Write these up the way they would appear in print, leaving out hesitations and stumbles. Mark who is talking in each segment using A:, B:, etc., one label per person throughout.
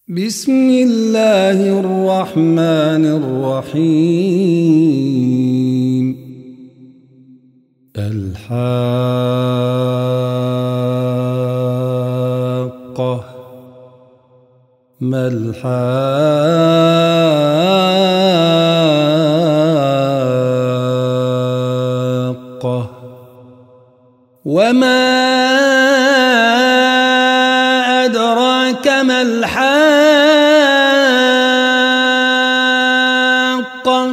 A: بسم الله الرحمن الرحيم. الحاقة ما الحاقة وما أدراك ما الحاقة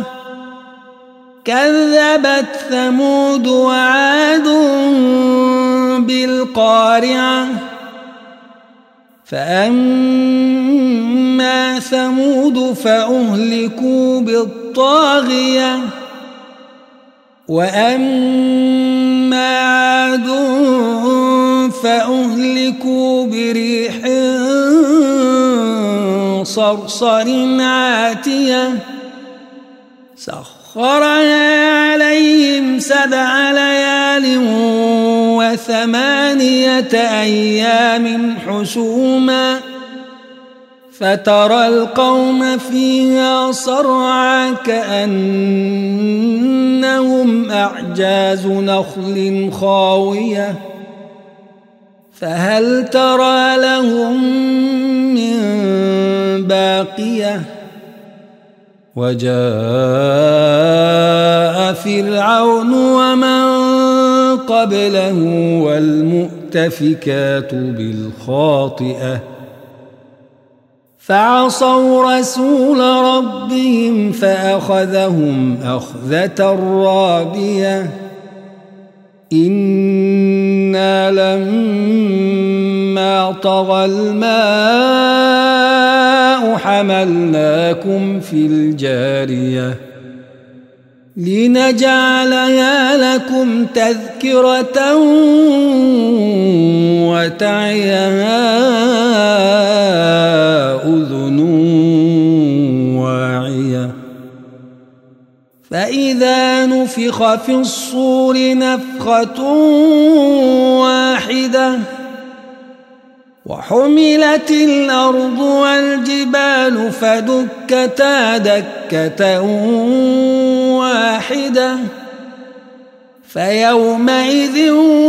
A: كذبت ثمود وعاد بالقارعة فأما ثمود فأهلكوا بالطاغية وأما عاد فأهلكوا بريح صرصر عاتية سخرها عليهم 7 ليال و8 أيام حسوما فترى القوم فيها صرعى كأنهم أعجاز نخل خاوية فهل ترى لهم من باقية وجاء فرعون ومن قبله والمؤتفكات بالخاطئة فعصوا رسول ربهم فأخذهم أخذة رابية إنا لما طغى الماء حملناكم في الجارية لنجعلها لكم تذكرة وتعيها أذن واعية فإذا نفخ في الصور نفخة واحدة وحملت الأرض والجبال فدكتا دكة واحدة فيومئذ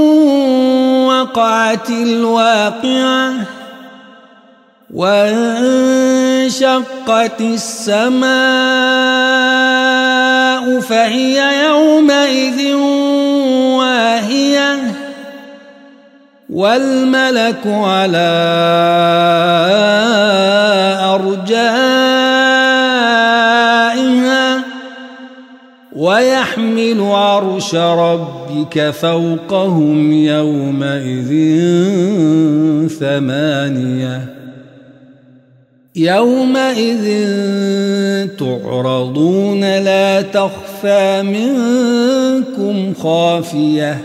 A: وقعت الواقعة وانشقت السماء فهي يومئذ واهية والملك على أرجائها ويحمل عرش ربك فوقهم يومئذ 8 يومئذ تعرضون لا تخفى منكم خافية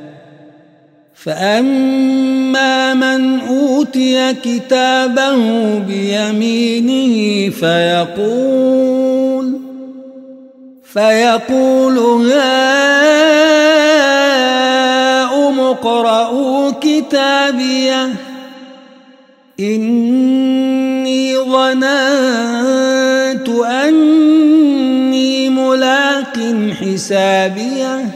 A: فأما من أوتي كتابه بيمينه فيقول هاؤم اقرءوا كتابيه إني ظننت أني ملاق حسابيه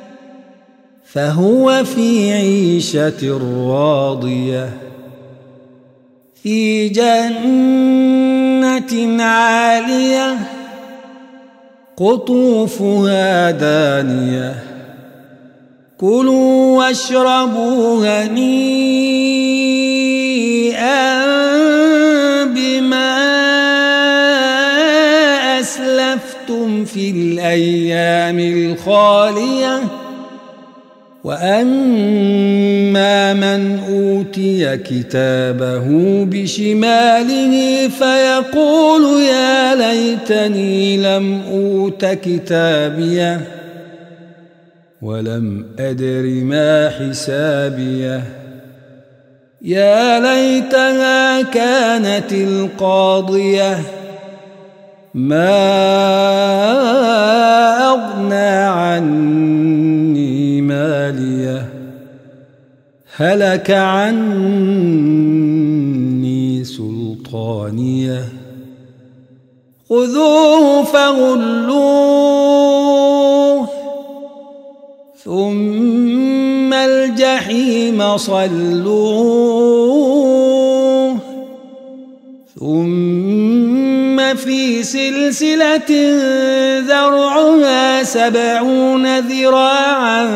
A: فهو في عيشة راضية في جنة عالية قطوفها دانية كلوا واشربوا هنيئا بما أسلفتم في الأيام الخالية وأما من أوتي كتابه بشماله فيقول يا ليتني لم أوت كتابيه ولم أدر ما حسابيه يا ليتها كانت القاضية ما أغنى عني ماليه هلك عني سلطانيه خانية خذوه فغلوه ثم الجحيم صلوه ثم في سلسلة ذرعها 70 ذراعا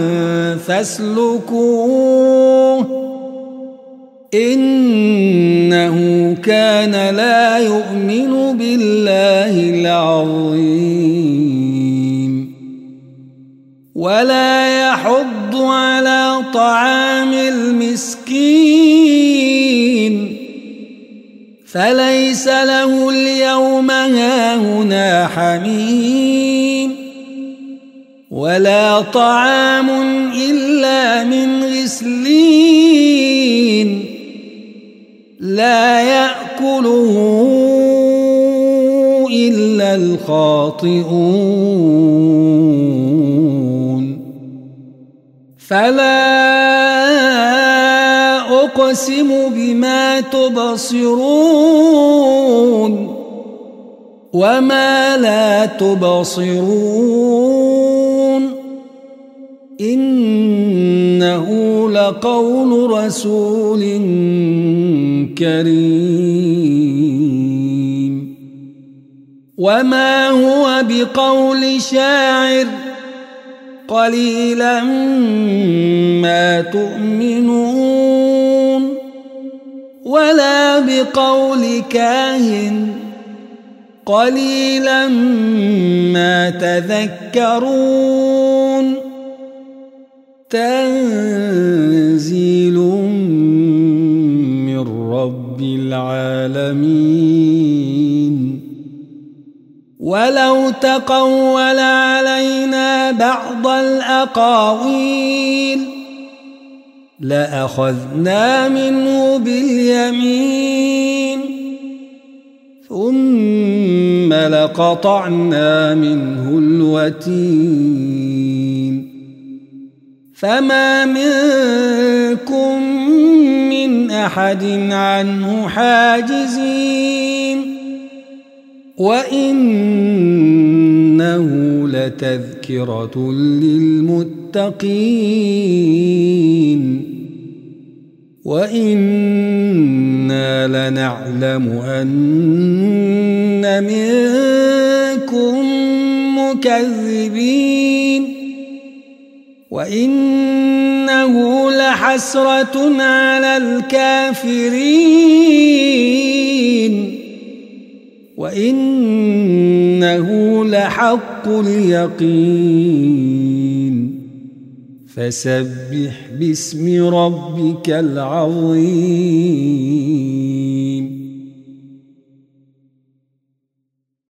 A: فاسلكوه إنه كان لا يؤمن بالله العظيم ولا يحض على طعام المسكين فليس له اليوم هاهنا حميم ولا طعام إلا من غسلين لا يأكله إلا الخاطئون فلا أقسم بما تبصرون وما لا تبصرون إنه لقول رسول كريم وما هو بقول شاعر قليلا ما تؤمنون ولا بقول كاهن قليلا ما تذكرون تنزيل من رب العالمين ولو تقول علينا بعض الأقاويل لأخذنا منه باليمين ثم لقطعنا منه الوتين فما منكم من أحد عنه حاجزين وإنه لتذكرة للمتقين وإنا لنعلم أن منكم مكذبين وإنه لحسرة على الكافرين وإنه لحق اليقين فسبح باسم ربك العظيم